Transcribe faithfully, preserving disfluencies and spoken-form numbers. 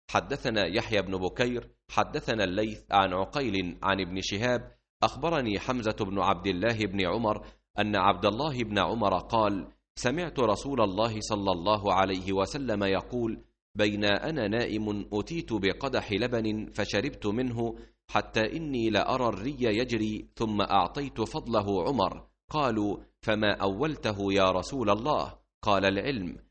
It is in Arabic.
حدثنا يحيى بن بكير حدثنا الليث عن عقيل عن ابن شهاب أخبرني حمزة بن عبد الله بن عمر أن عبد الله بن عمر قال: سمعت رسول الله صلى الله عليه وسلم يقول: بين أنا نائم أتيت بقدح لبن فشربت منه حتى إني لأرى الري يجري، ثم أعطيت فضله عمر. قالوا: فما أولته يا رسول الله؟ قال: العلم.